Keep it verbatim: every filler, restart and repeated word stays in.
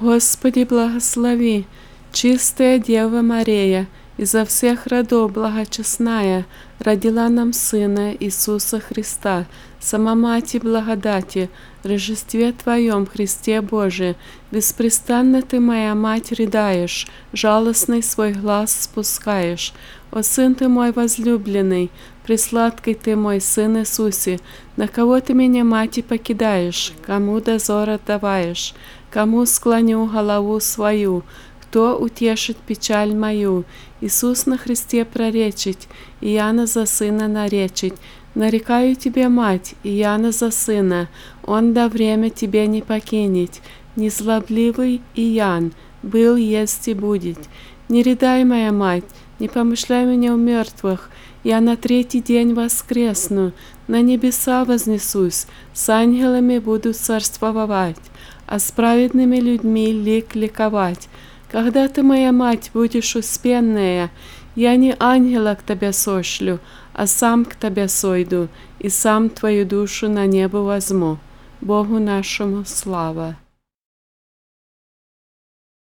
Господи, благослови, чистая Дева Мария, изо всех родов благочестная, родила нам Сына Иисуса Христа, сама Мати благодати, Рождестве Твоем, Христе Божий, беспрестанно Ты, моя Мать, рыдаешь, жалостный свой глаз спускаешь. О, Сын Ты мой возлюбленный, пресладкий Ты мой Сын Иисусе, на кого Ты меня, Мати, покидаешь, кому дозор отдаваешь, кому склоню голову свою, кто утешит печаль мою? Иисус на Христе проречить, и Яна за Сына наречить. Нарекаю Тебе, Мать, и Яна за Сына, Он до время Тебе не покинет. Незлобливый и Ян, был, есть и будет. Не рыдай, моя Мать, не помышляй меня у мертвых, я на третий день воскресну, на небеса вознесусь, с ангелами буду царствовать, а с праведными людьми лик ликовать. Когда Ты, моя Мать, будешь успенная, я не ангела к Тебе сошлю, а сам к Тебе сойду, и сам Твою душу на небо возьму. Богу нашему слава.